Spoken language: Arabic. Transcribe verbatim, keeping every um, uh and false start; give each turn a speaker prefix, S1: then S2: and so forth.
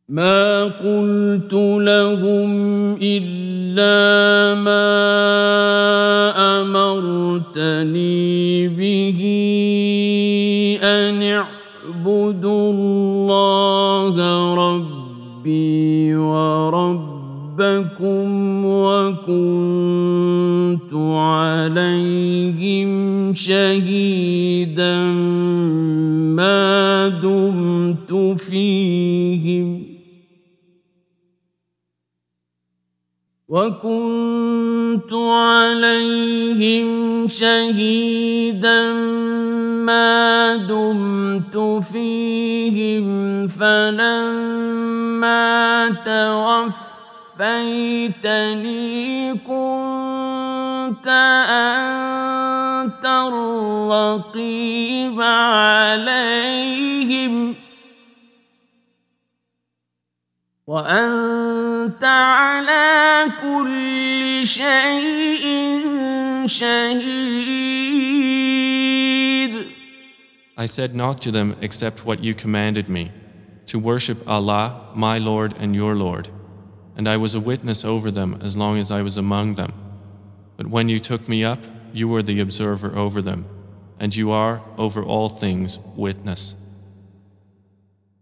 S1: ما قلت لهم إلا ما أمرتني به أن اعبدوا الله ربي وربكم وكنت عليهم شهيدا ما دمت فيهم وكنت عليهم شهيدا ما دمت فيهم فلما توفيتني كنت أنت الرقيب عليهم وأنت على كل شيء شهيد.
S2: I said not to them except what you commanded me, to worship Allah, my Lord and your Lord, and I was a witness over them as long as I was among them. But when you took me up, you were the observer over them, and you are, over all things, witness.